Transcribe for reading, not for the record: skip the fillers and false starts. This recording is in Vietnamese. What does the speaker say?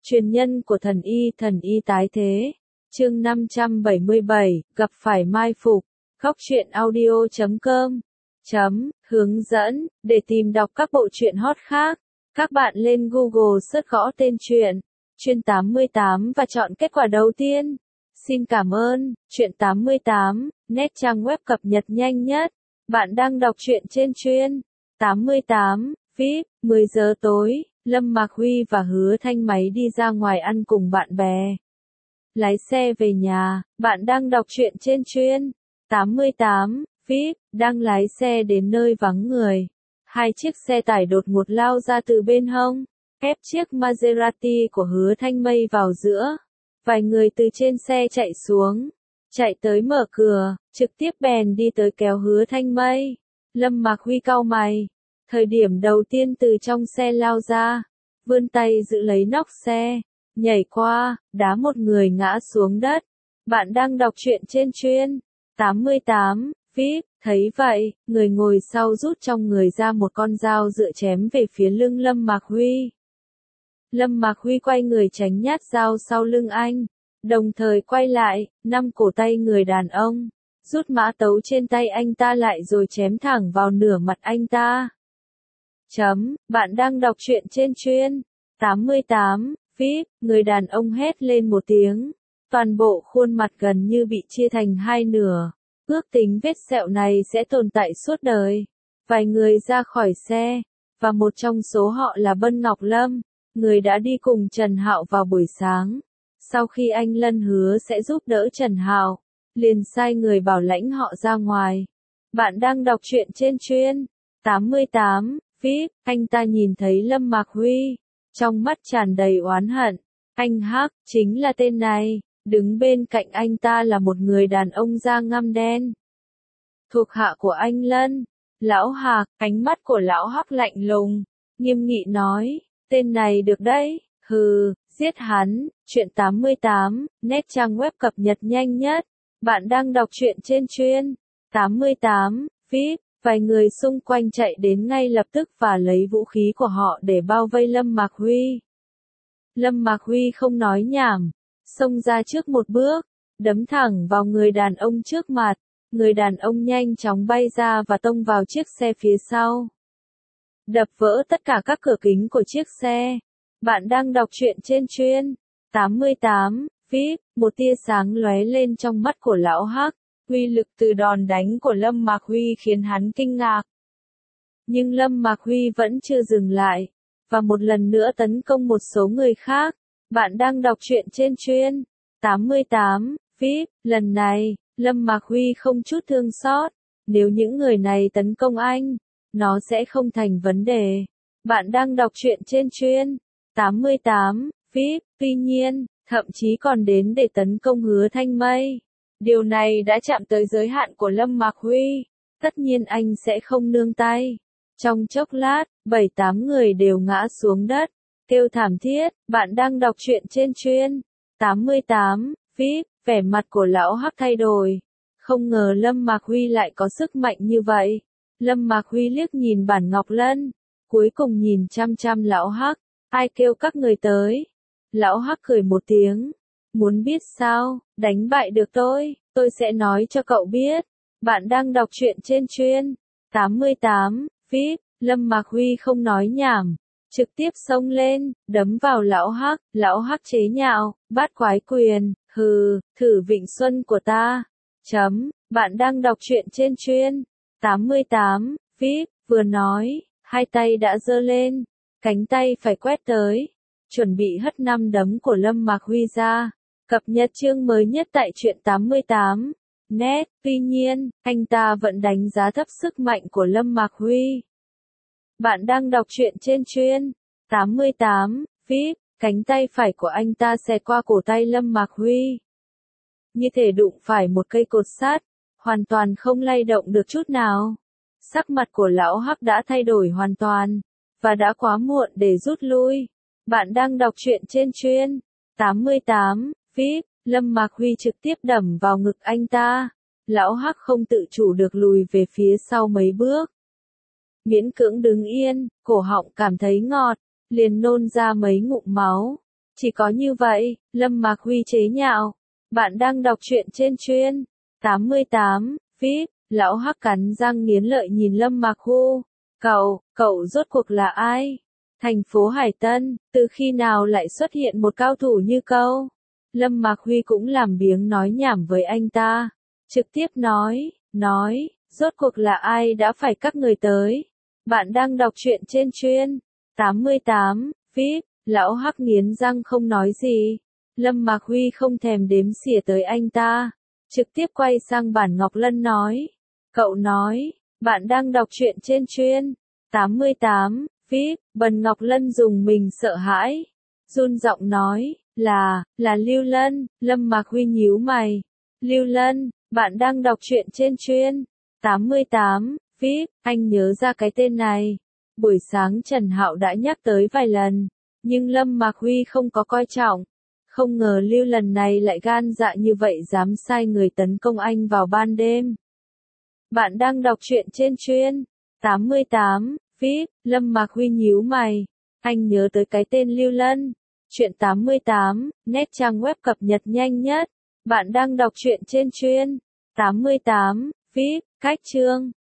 Truyền nhân của thần y tái thế. Chương 577, gặp phải mai phục. Góc truyện audio.com hướng dẫn, để tìm đọc các bộ truyện hot khác. Các bạn lên Google search gõ tên truyện, Truyện 88 và chọn kết quả đầu tiên. Xin cảm ơn, Truyện 88, net trang web cập nhật nhanh nhất. Bạn đang đọc truyện trên Truyện 88, VIP, 10 giờ tối, Lâm Mạc Huy và Hứa Thanh Máy đi ra ngoài ăn cùng bạn bè. Lái xe về nhà, bạn đang đọc truyện trên Truyện 88, VIP, đang lái xe đến nơi vắng người. Hai chiếc xe tải đột ngột lao ra từ bên hông, ép chiếc Maserati của Hứa Thanh Mây vào giữa. Vài người từ trên xe chạy xuống, chạy tới mở cửa, trực tiếp bèn đi tới kéo Hứa Thanh Mây. Lâm Mạc Huy cau mày, thời điểm đầu tiên từ trong xe lao ra, vươn tay giữ lấy nóc xe, nhảy qua, đá một người ngã xuống đất. Bạn đang đọc truyện trên Truyện 88, VIP, thấy vậy, người ngồi sau rút trong người ra một con dao dựa chém về phía lưng Lâm Mạc Huy. Lâm Mạc Huy quay người tránh nhát dao sau lưng anh, đồng thời quay lại, nắm cổ tay người đàn ông, rút mã tấu trên tay anh ta lại rồi chém thẳng vào nửa mặt anh ta. Bạn đang đọc truyện trên Truyện 88, VIP, người đàn ông hét lên một tiếng, toàn bộ khuôn mặt gần như bị chia thành hai nửa, ước tính vết sẹo này sẽ tồn tại suốt đời. Vài người ra khỏi xe, và một trong số họ là Bân Ngọc Lâm, người đã đi cùng Trần Hạo vào buổi sáng. Sau khi anh Lân hứa sẽ giúp đỡ Trần Hạo, liền sai người bảo lãnh họ ra ngoài. Bạn đang đọc truyện trên Truyện 88, VIP, anh ta nhìn thấy Lâm Mạc Huy, trong mắt tràn đầy oán hận. Anh Hắc, chính là tên này, đứng bên cạnh anh ta là một người đàn ông da ngăm đen. Thuộc hạ của anh Lân, Lão Hạc, ánh mắt của Lão Hắc lạnh lùng, nghiêm nghị nói, tên này được đấy, hừ, giết hắn. Truyện 88, net trang web cập nhật nhanh nhất. Bạn đang đọc truyện trên Truyện 88, VIP, vài người xung quanh chạy đến ngay lập tức và lấy vũ khí của họ để bao vây Lâm Mạc Huy. Lâm Mạc Huy không nói nhảm, xông ra trước một bước, đấm thẳng vào người đàn ông trước mặt. Người đàn ông nhanh chóng bay ra và tông vào chiếc xe phía sau, đập vỡ tất cả các cửa kính của chiếc xe. Bạn đang đọc truyện trên Truyện 88, VIP, một tia sáng lóe lên trong mắt của Lão Hắc. Uy lực từ đòn đánh của Lâm Mạc Huy khiến hắn kinh ngạc. Nhưng Lâm Mạc Huy vẫn chưa dừng lại, và một lần nữa tấn công một số người khác. Bạn đang đọc truyện trên Truyện 88, VIP, lần này, Lâm Mạc Huy không chút thương xót. Nếu những người này tấn công anh, nó sẽ không thành vấn đề. Bạn đang đọc truyện trên Truyện 88, VIP, tuy nhiên, thậm chí còn đến để tấn công Hứa Thanh Mây. Điều này đã chạm tới giới hạn của Lâm Mạc Huy. Tất nhiên anh sẽ không nương tay. Trong chốc lát, 7-8 người đều ngã xuống đất, kêu thảm thiết. Bạn đang đọc truyện trên Truyện 88, VIP, vẻ mặt của Lão Hắc thay đổi. Không ngờ Lâm Mạc Huy lại có sức mạnh như vậy. Lâm Mạc Huy liếc nhìn Bản Ngọc Lân, cuối cùng nhìn chăm chăm Lão Hắc. Ai kêu các người tới? Lão Hắc cười một tiếng. Muốn biết sao, đánh bại được tôi sẽ nói cho cậu biết. Bạn đang đọc truyện trên Truyện 88, VIP, Lâm Mạc Huy không nói nhảm, trực tiếp xông lên, đấm vào Lão Hắc. Lão Hắc chế nhạo, bát quái quyền, hừ, thử Vịnh Xuân của ta. Bạn đang đọc truyện trên Truyện 88, VIP, vừa nói, hai tay đã giơ lên, cánh tay phải quét tới, chuẩn bị hất 5 đấm của Lâm Mạc Huy ra. Cập nhật chương mới nhất tại Truyện 88, net, tuy nhiên, anh ta vẫn đánh giá thấp sức mạnh của Lâm Mạc Huy. Bạn đang đọc truyện trên Truyện 88, VIP, cánh tay phải của anh ta xẹt qua cổ tay Lâm Mạc Huy, như thể đụng phải một cây cột sắt, hoàn toàn không lay động được chút nào. Sắc mặt của Lão Hắc đã thay đổi hoàn toàn, và đã quá muộn để rút lui. Bạn đang đọc truyện trên Truyện 88, VIP, Lâm Mạc Huy trực tiếp đấm vào ngực anh ta. Lão Hắc không tự chủ được lùi về phía sau mấy bước. Miễn cưỡng đứng yên, cổ họng cảm thấy ngọt, liền nôn ra mấy ngụm máu. Chỉ có như vậy, Lâm Mạc Huy chế nhạo. Bạn đang đọc truyện trên chuyên 88, VIP, lão hắc cắn răng nghiến lợi nhìn Lâm Mạc Hu. Cậu rốt cuộc là ai? Thành phố Hải Tân, từ khi nào lại xuất hiện một cao thủ như cậu? Lâm Mạc Huy cũng làm biếng nói nhảm với anh ta. Trực tiếp nói, rốt cuộc là ai đã phải các người tới? Bạn đang đọc truyện trên chuyên 88, VIP, lão hắc nghiến răng không nói gì. Lâm Mạc Huy không thèm đếm xỉa tới anh ta. Trực tiếp quay sang Bản Ngọc Lân nói. Cậu nói, bạn đang đọc truyện trên chuyên 88, VIP, Bần Ngọc Lân dùng mình sợ hãi. Run giọng nói, là Lưu Lân. Lâm Mạc Huy nhíu mày. Lưu Lân, bạn đang đọc truyện trên chuyên 88, VIP, anh nhớ ra cái tên này. Buổi sáng Trần Hạo đã nhắc tới vài lần, nhưng Lâm Mạc Huy không có coi trọng. Không ngờ Lưu lần này lại gan dạ như vậy dám sai người tấn công anh vào ban đêm. Bạn đang đọc truyện trên chuyên 88, VIP, Lâm Mạc Huy nhíu mày. Anh nhớ tới cái tên Lưu Lân. Truyện 88, nét trang web cập nhật nhanh nhất. Bạn đang đọc truyện trên chuyên 88, VIP, cách chương.